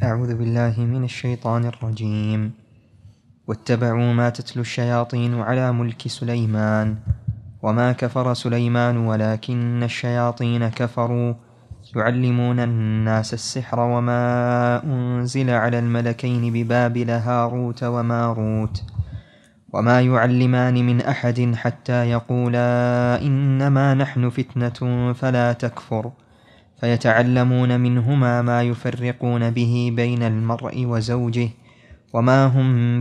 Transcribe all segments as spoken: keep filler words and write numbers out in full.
أعوذ بالله من الشيطان الرجيم. واتبعوا ما تتلو الشياطين على ملك سليمان وما كفر سليمان ولكن الشياطين كفروا يعلمون الناس السحر وما أنزل على الملكين ببابل هاروت وماروت وما يعلمان من أحد حتى يقولا إنما نحن فتنة فلا تكفر فيتعلمون منهما ما يفرقون به بين المرء وزوجه وما هم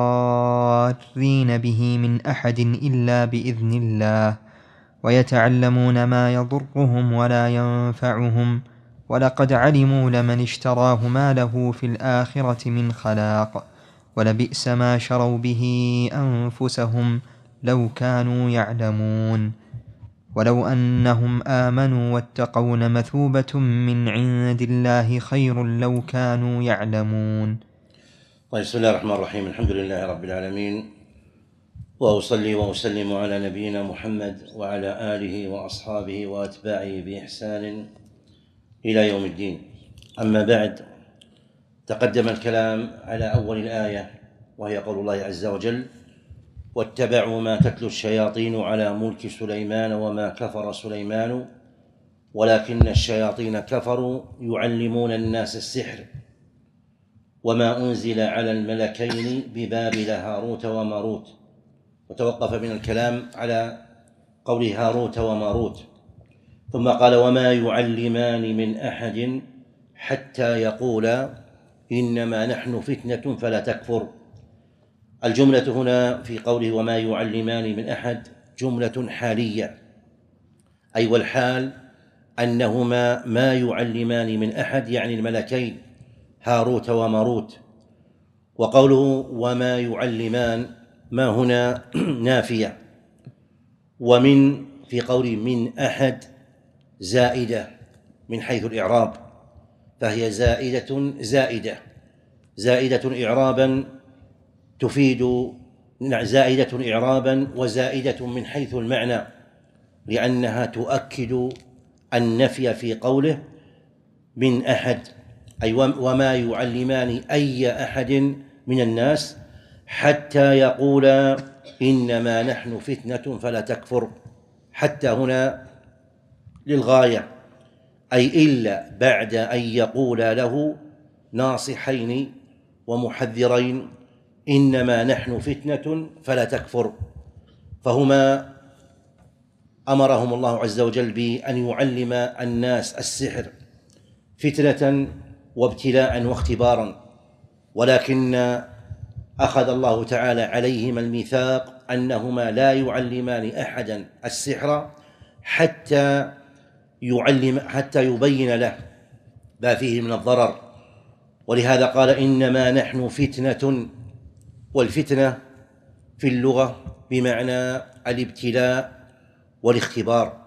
بضارين به من أحد إلا بإذن الله ويتعلمون ما يضرهم ولا ينفعهم ولقد علموا لمن اشتراه ما له في الآخرة من خلاق ولبئس ما شروا به أنفسهم لو كانوا يعلمون ولو أنهم آمنوا واتقوا لمثوبة من عند الله خير لو كانوا يعلمون. طيب، بسم الله الرحمن الرحيم. الحمد لله رب العالمين، وأصلي وأسلم على نبينا محمد وعلى آله وأصحابه وأتباعه بإحسان إلى يوم الدين. أما بعد، تقدم الكلام على أول الآية وهي قول الله عز وجل: واتبعوا ما تتلو الشياطين على ملك سليمان وما كفر سليمان ولكن الشياطين كفروا يعلمون الناس السحر وما أنزل على الملكين ببابل هاروت وماروت. وتوقف من الكلام على قول هاروت وماروت، ثم قال: وما يعلمان من أحد حتى يقولا إنما نحن فتنة فلا تكفر. الجملة هنا في قوله وما يعلمان من أحد جملة حالية، أي والحال أنهما ما يعلمان من أحد، يعني الملكين هاروت وماروت. وقوله وما يعلمان ما هنا نافية، ومن في قوله من أحد زائدة من حيث الإعراب، فهي زائدة زائدة زائدة إعرابا تفيد زائدة إعرابا وزائدة من حيث المعنى، لأنها تؤكد النفي في قوله من أحد، أي وما يعلمان أي أحد من الناس حتى يقولا إنما نحن فتنة فلا تكفر. حتى هنا للغاية، أي إلا بعد أن يقولا له ناصحين ومحذرين إنما نحن فتنة فلا تكفر، فهما أمرهم الله عز وجل بأن يعلم الناس السحر فتنة وابتلاء واختبارا، ولكن أخذ الله تعالى عليهما الميثاق أنهما لا يعلمان أحدا السحر حتى يعلم حتى يبين له ما فيه من الضرر. ولهذا قال إنما نحن فتنة، والفتنة في اللغة بمعنى الابتلاء والاختبار.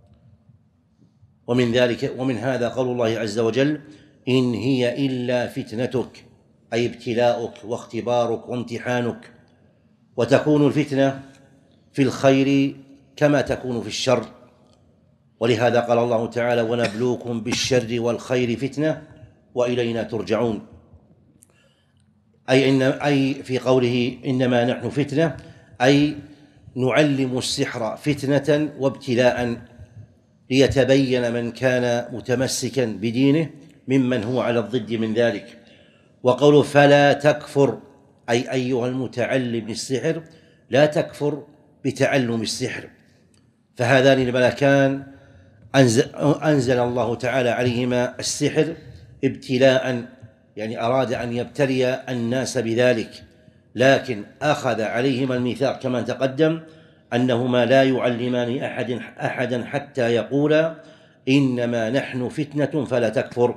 ومن ذلك ومن هذا قول الله عز وجل: إن هي إلا فتنتك، أي ابتلاؤك واختبارك وامتحانك. وتكون الفتنة في الخير كما تكون في الشر، ولهذا قال الله تعالى: ونبلوكم بالشر والخير فتنة وإلينا ترجعون. أي, إن أي في قوله إنما نحن فتنة، أي نعلم السحر فتنة وابتلاء ليتبين من كان متمسكا بدينه ممن هو على الضد من ذلك. وقوله فلا تكفر، أي أيها المتعلم للسحر لا تكفر بتعلم السحر. فهذان الملكان أنزل, أنزل الله تعالى عليهما السحر ابتلاء، يعني أراد أن يبتلي الناس بذلك، لكن أخذ عليهما الميثاق كما تقدم أنهما لا يعلمان أحد أحدا حتى يقولا إنما نحن فتنة فلا تكفر.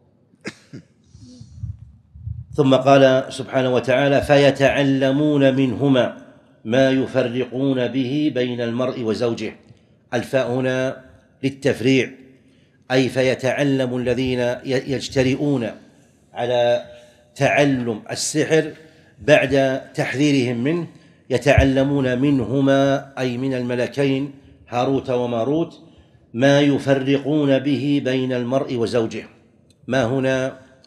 ثم قال سبحانه وتعالى: فيتعلمون منهما ما يفرقون به بين المرء وزوجه. الفاء هنا للتفريع، أي فيتعلم الذين يجترئون على تعلم السحر بعد تحذيرهم منه، يتعلمون منهما أي من الملكين هاروت وماروت ما يفرقون به بين المرء وزوجه. ما هنا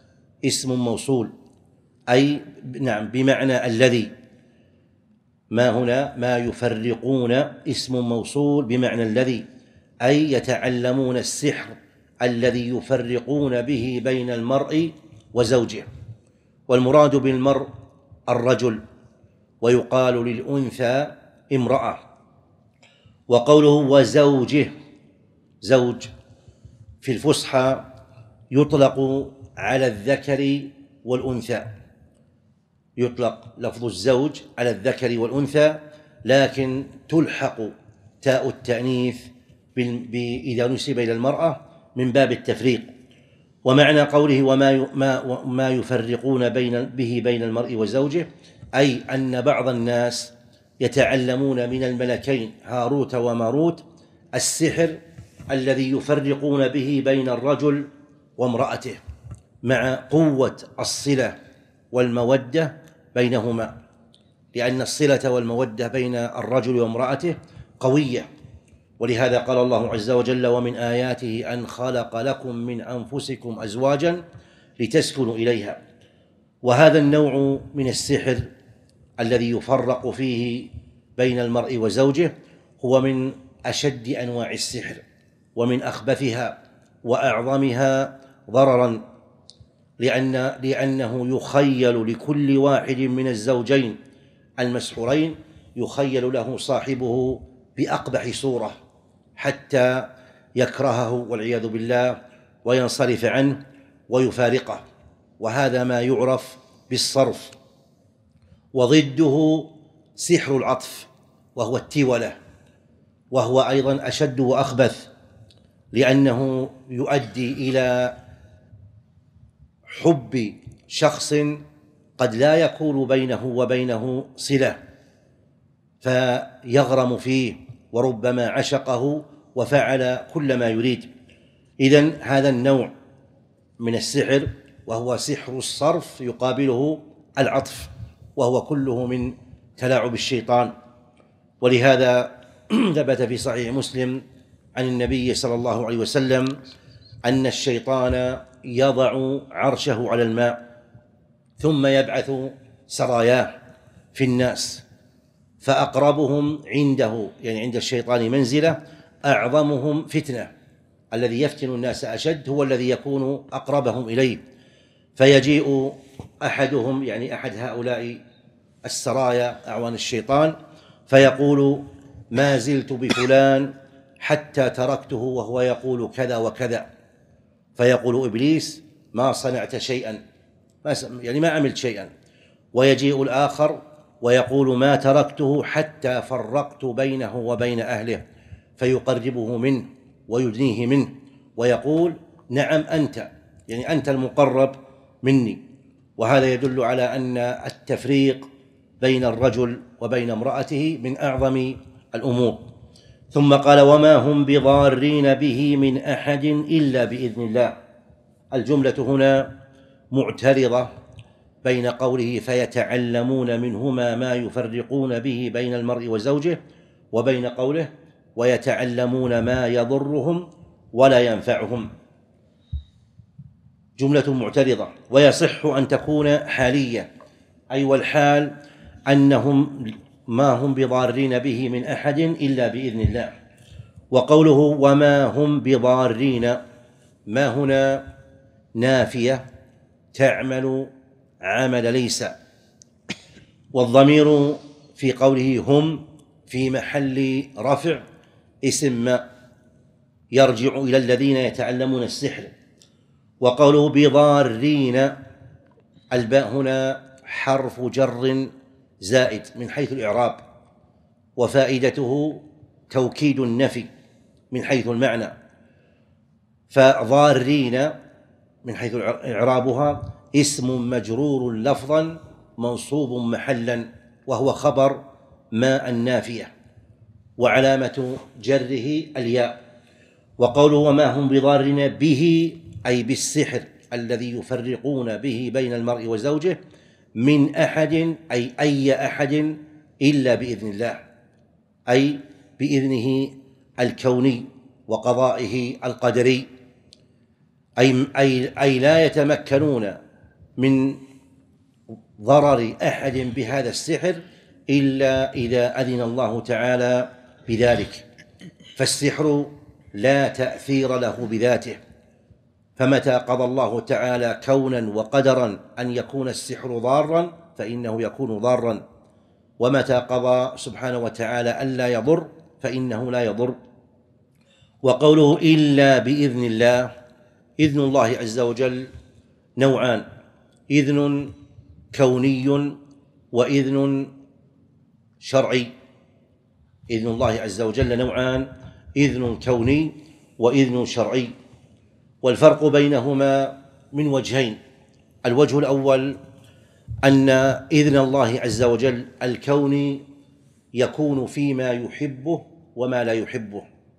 اسم موصول، أي نعم بمعنى الذي. ما هنا ما يفرقون اسم موصول بمعنى الذي، أي يتعلمون السحر الذي يفرقون به بين المرء وزوجه. والمراد بالمرء الرجل، ويقال للأنثى امرأة. وقوله وزوجه، زوج في الفصحى يطلق على الذكر والأنثى، يطلق لفظ الزوج على الذكر والأنثى، لكن تلحق تاء التأنيث إذا نسب إلى المرأة من باب التفريق. ومعنى قوله وما ما يفرقون بين به بين المرء وزوجه، أي أن بعض الناس يتعلمون من الملكين هاروت وماروت السحر الذي يفرقون به بين الرجل وامرأته، مع قوة الصلة والمودة بينهما، لأن الصلة والمودة بين الرجل وامرأته قوية. ولهذا قال الله عز وجل ومن آياته أن خلق لكم من أنفسكم أزواجا لتسكنوا إليها. وهذا النوع من السحر الذي يفرق فيه بين المرء وزوجه هو من أشد أنواع السحر ومن أخبثها وأعظمها ضررا، لأن لأنه يخيل لكل واحد من الزوجين المسحورين، يخيل له صاحبه بأقبح صورة حتى يكرهه والعياذ بالله وينصرف عنه ويفارقه. وهذا ما يعرف بالصرف. وضده سحر العطف وهو التولة، وهو أيضا أشد وأخبث، لأنه يؤدي إلى حب شخص قد لا يكون بينه وبينه صلة، فيغرم فيه وربما عشقه وفعل كل ما يريد. إذن هذا النوع من السحر وهو سحر الصرف يقابله العطف، وهو كله من تلاعب الشيطان. ولهذا ثبت في صحيح مسلم عن النبي صلى الله عليه وسلم أن الشيطان يضع عرشه على الماء ثم يبعث سراياه في الناس، فأقربهم عنده يعني عند الشيطان منزلة أعظمهم فتنة، الذي يفتن الناس أشد هو الذي يكون أقربهم إليه. فيجيء أحدهم يعني أحد هؤلاء السرايا أعوان الشيطان فيقول ما زلت بفلان حتى تركته وهو يقول كذا وكذا، فيقول إبليس ما صنعت شيئا، يعني ما عملت شيئا. ويجيء الآخر ويقول ما تركته حتى فرقت بينه وبين أهله، فيقربه منه ويدنيه منه ويقول نعم أنت، يعني أنت المقرب مني. وهذا يدل على أن التفريق بين الرجل وبين امرأته من أعظم الأمور. ثم قال وما هم بضارين به من أحد إلا بإذن الله. الجملة هنا معترضة بين قوله فيتعلمون منهما ما يفرقون به بين المرء وزوجه، وبين قوله ويتعلمون ما يضرهم ولا ينفعهم، جملة معترضة. ويصح أن تكون حالية، أي والحال أنهم ما هم بضارين به من أحد إلا بإذن الله. وقوله وما هم بضارين، ما هنا نافية تعمل عمل ليس، والضمير في قوله هم في محل رفع اسم ما يرجع إلى الذين يتعلمون السحر. وقوله بضارين، الباء هنا حرف جر زائد من حيث الإعراب، وفائدته توكيد النفي من حيث المعنى. فضارين من حيث إعرابها اسم مجرور لفظا منصوب محلا، وهو خبر ما النافية، وعلامة جره الياء. وقوله وما هم بضارين به أي بالسحر الذي يفرقون به بين المرء وزوجه من أحد أي أي أحد إلا بإذن الله، أي بإذنه الكوني وقضائه القدري، أي, أي, أي لا يتمكنون من ضرر أحد بهذا السحر إلا إذا أذن الله تعالى بذلك، فالسحر لا تأثير له بذاته، فمتى قضى الله تعالى كونا وقدرا أن يكون السحر ضارا فإنه يكون ضارا، ومتى قضى سبحانه وتعالى ألا يضر فإنه لا يضر. وقوله إلا بإذن الله، إذن الله عز وجل نوعان: إذن كوني وإذن شرعي. إذن الله عز وجل نوعان: إذن كوني وإذن شرعي، والفرق بينهما من وجهين. الوجه الأول أن إذن الله عز وجل الكوني يكون فيما يحبه وما لا يحبه،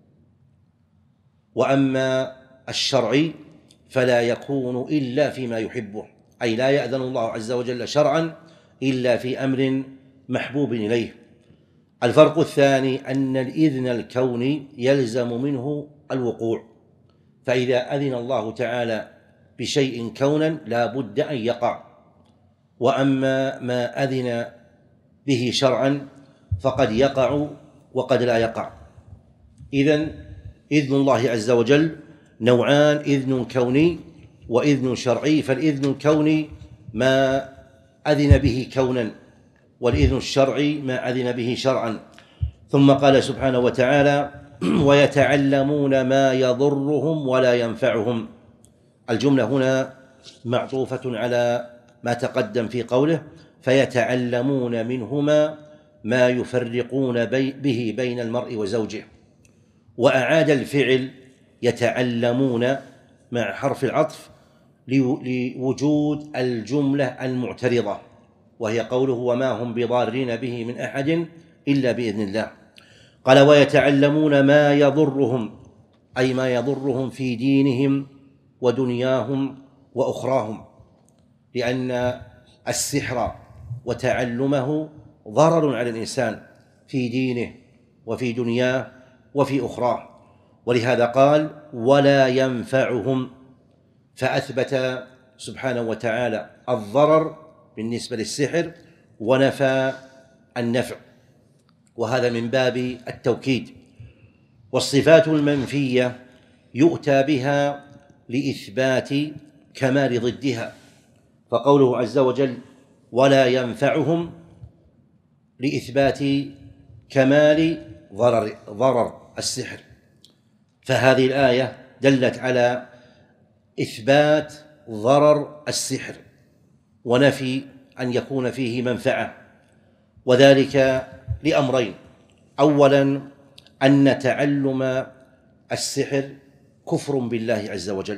وأما الشرعي فلا يكون إلا فيما يحبه، أي لا يأذن الله عز وجل شرعا إلا في أمر محبوب إليه. الفرق الثاني أن الإذن الكوني يلزم منه الوقوع، فإذا أذن الله تعالى بشيء كونا لا بد أن يقع، وأما ما أذن به شرعا فقد يقع وقد لا يقع. إذن إذن الله عز وجل نوعان: إذن كوني وإذن شرعي. فالإذن الكوني ما أذن به كونا، والإذن الشرعي ما أذن به شرعا. ثم قال سبحانه وتعالى: ويتعلمون ما يضرهم ولا ينفعهم. الجملة هنا معطوفة على ما تقدم في قوله: فيتعلمون منهما ما يفرقون به بين المرء وزوجه، وأعاد الفعل يتعلمون مع حرف العطف لوجود الجملة المعترضة، وهي قوله: وما هم بضارين به من أحد إلا بإذن الله. قال: ويتعلمون ما يضرهم، أي ما يضرهم في دينهم ودنياهم وأخراهم، لأن السحر وتعلمه ضرر على الإنسان في دينه وفي دنياه وفي أخراه، ولهذا قال: ولا ينفعهم، فأثبت سبحانه وتعالى الضرر بالنسبة للسحر ونفى النفع، وهذا من باب التوكيد. والصفات المنفية يؤتى بها لإثبات كمال ضدها، فقوله عز وجل: ولا ينفعهم لإثبات كمال ضرر, ضرر السحر، فهذه الآية دلت على إثبات ضرر السحر ونفي أن يكون فيه منفعة، وذلك لأمرين: أولا أن تعلم السحر كفر بالله عز وجل،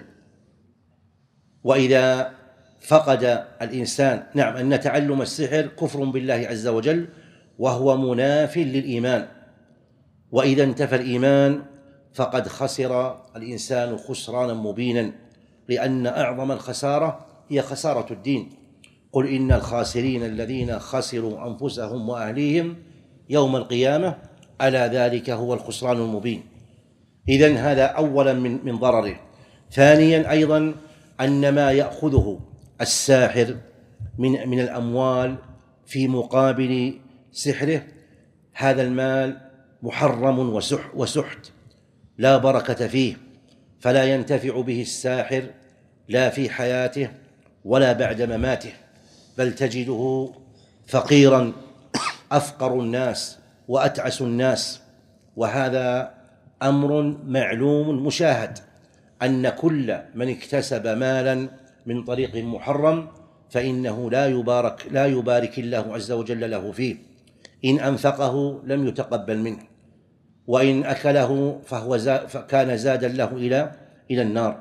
وإذا فقد الإنسان نعم أن تعلم السحر كفر بالله عز وجل وهو مناف للإيمان، وإذا انتفى الإيمان فقد خسر الإنسان خسرانا مبينا، لأن أعظم الخسارة هي خسارة الدين. قل إن الخاسرين الذين خسروا أنفسهم وأهليهم يوم القيامة ألا ذلك هو الخسران المبين. إذن هذا أولا من من ضرره. ثانيا أيضا أن ما يأخذه الساحر من من الأموال في مقابل سحره هذا المال محرم وسحت لا بركة فيه، فلا ينتفع به الساحر لا في حياته ولا بعد مماته، بل تجده فقيرا أفقر الناس وأتعس الناس. وهذا أمر معلوم مشاهد، أن كل من اكتسب مالا من طريق محرم فإنه لا يبارك لا يبارك الله عز وجل له فيه، إن أنفقه لم يتقبل منه، وإن أكله فهو زا فكان زادا له إلى إلى النار.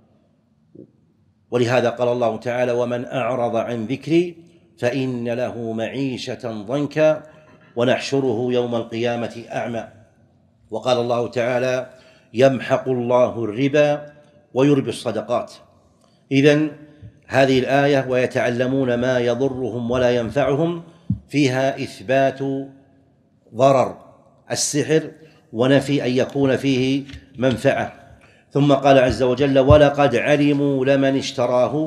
ولهذا قال الله تعالى: ومن أعرض عن ذكري فإن له معيشة ضنكا ونحشره يوم القيامة أعمى. وقال الله تعالى: يمحق الله الربا ويربي الصدقات. إذن هذه الآية ويتعلمون ما يضرهم ولا ينفعهم فيها إثبات ضرر السحر ونفي أن يكون فيه منفعة. ثم قال عز وجل: ولقد علموا لمن اشتراه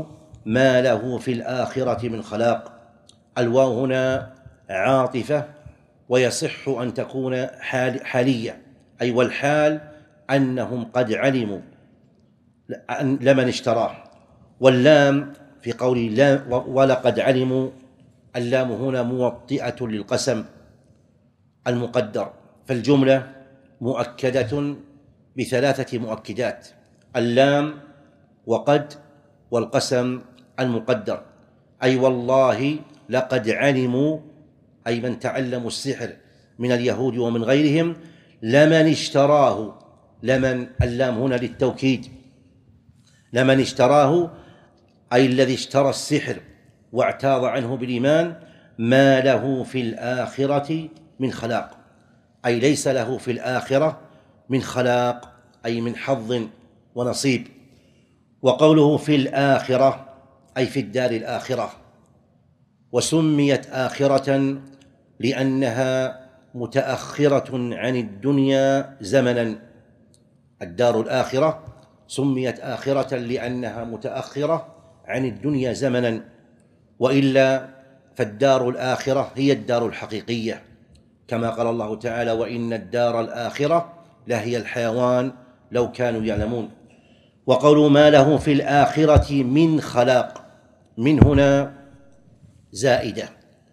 ما له في الآخرة من خلاق. الواو هنا عاطفة، ويصح أن تكون حال حالية، أي والحال أنهم قد علموا لمن اشتراه. واللام في قول ولقد علموا، اللام هنا موطئة للقسم المقدر، فالجملة مؤكدة بثلاثة مؤكدات: اللام وقد والقسم المقدر، أي والله لقد علموا، أي من تعلموا السحر من اليهود ومن غيرهم، لمن اشتراه. لمن اللام هنا للتوكيد، لمن اشتراه أي الذي اشترى السحر واعتاض عنه بالإيمان، ما له في الآخرة من خلاق، أي ليس له في الآخرة من خلاق، أي من حظ ونصيب. وقوله في الآخرة أي في الدار الآخرة، وسميت آخرة لأنها متأخرة عن الدنيا زمنا. الدار الآخرة سميت آخرة لأنها متأخرة عن الدنيا زمنا، وإلا فالدار الآخرة هي الدار الحقيقية، كما قال الله تعالى: وإن الدار الآخرة لهي الحيوان لو كانوا يعلمون. وقولوا ما له في الآخرة من خلاق، من هنا زائدة،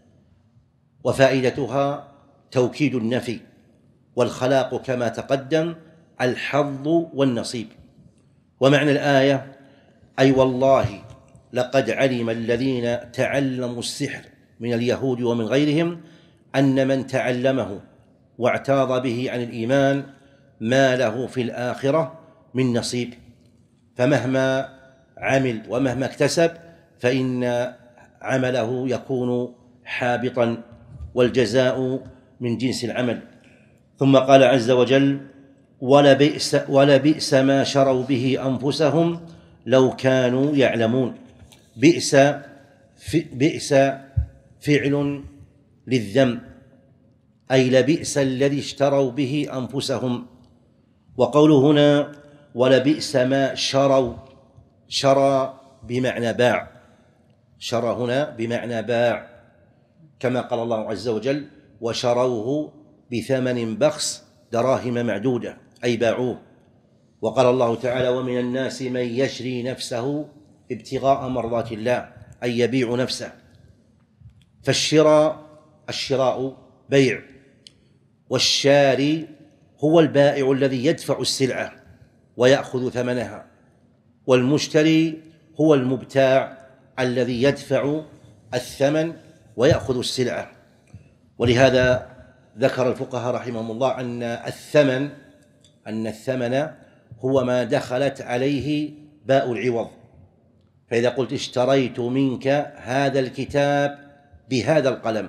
وفائدتها توكيد النفي، والخلاق كما تقدم الحظ والنصيب. ومعنى الآية أي والله لقد علم الذين تعلموا السحر من اليهود ومن غيرهم أن من تعلمه واعتاض به عن الإيمان ما له في الآخرة من نصيب، فمهما عمل ومهما اكتسب فإن عمله يكون حابطا، والجزاء من جنس العمل. ثم قال عز وجل: ولبئس, ولبئس ما شروا به أنفسهم لو كانوا يعلمون. بئس بئس فعل للذم، أي لبئس الذي اشتروا به أنفسهم. وقوله هنا ولبئس ما شروا، شرى بمعنى باع، شرى هنا بمعنى باع، كما قال الله عز وجل: وشروه بثمن بخس دراهم معدودة، أي باعوه. وقال الله تعالى: ومن الناس من يشري نفسه ابتغاء مرضات الله، أي يبيع نفسه. فالشراء الشراء بيع، والشاري هو البائع الذي يدفع السلعة ويأخذ ثمنها، والمشتري هو المبتاع الذي يدفع الثمن ويأخذ السلعة. ولهذا ذكر الفقهاء رحمهم الله أن الثمن أن الثمن هو ما دخلت عليه باء العوض. فإذا قلت اشتريت منك هذا الكتاب بهذا القلم،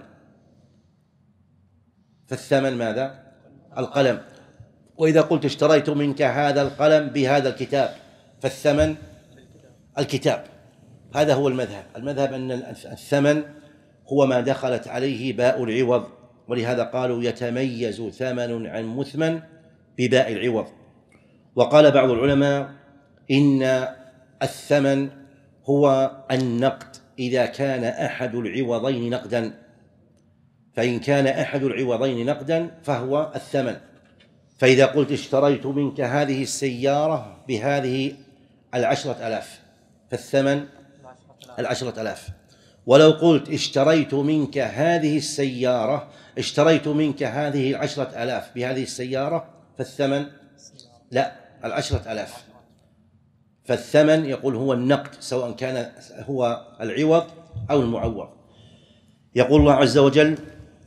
فالثمن ماذا؟ القلم. وإذا قلت اشتريت منك هذا القلم بهذا الكتاب، فالثمن الكتاب. هذا هو المذهب. المذهب أن الثمن هو ما دخلت عليه باء العوض، ولهذا قالوا يتميز ثمن عن مثمن بباء العوض. وقال بعض العلماء إن الثمن هو النقد إذا كان أحد العوضين نقدا، فإن كان أحد العوضين نقدا فهو الثمن. فإذا قلت اشتريت منك هذه السيارة بهذه العشرة ألاف، فالثمن العشرة ألاف. ولو قلت اشتريت منك هذه السيارة اشتريت منك هذه العشرة ألاف بهذه السيارة، فالثمن لا العشرة ألاف. فالثمن يقول هو النقد، سواء كان هو العوض أو المعوض. يقول الله عز وجل: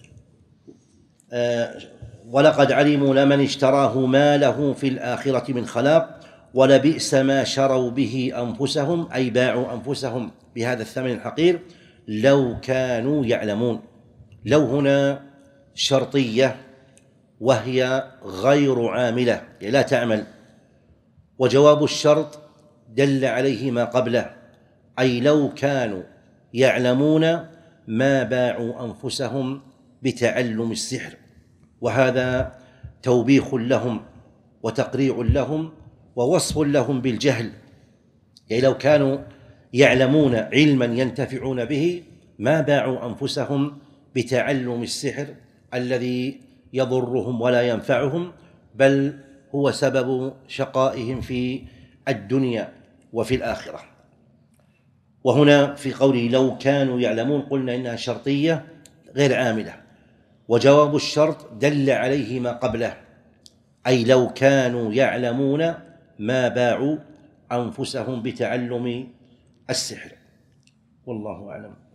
آه ولقد علموا لمن اشتراه ما له في الآخرة من خلاق ولبئس ما شروا به أنفسهم، أي باعوا أنفسهم بهذا الثمن الحقير، لو كانوا يعلمون. لو هنا شرطية وهي غير عاملة، يعني لا تعمل، وجواب الشرط دل عليه ما قبله، أي لو كانوا يعلمون ما باعوا أنفسهم بتعلم السحر. وهذا توبيخ لهم وتقريع لهم ووصف لهم بالجهل، يعني لو كانوا يعلمون علما ينتفعون به ما باعوا أنفسهم بتعلم السحر الذي يضرهم ولا ينفعهم، بل هو سبب شقائهم في الدنيا وفي الآخرة. وهنا في قوله لو كانوا يعلمون قلنا إنها شرطية غير عاملة، وجواب الشرط دل عليه ما قبله، أي لو كانوا يعلمون ما باعوا أنفسهم بتعلم السحر. والله أعلم.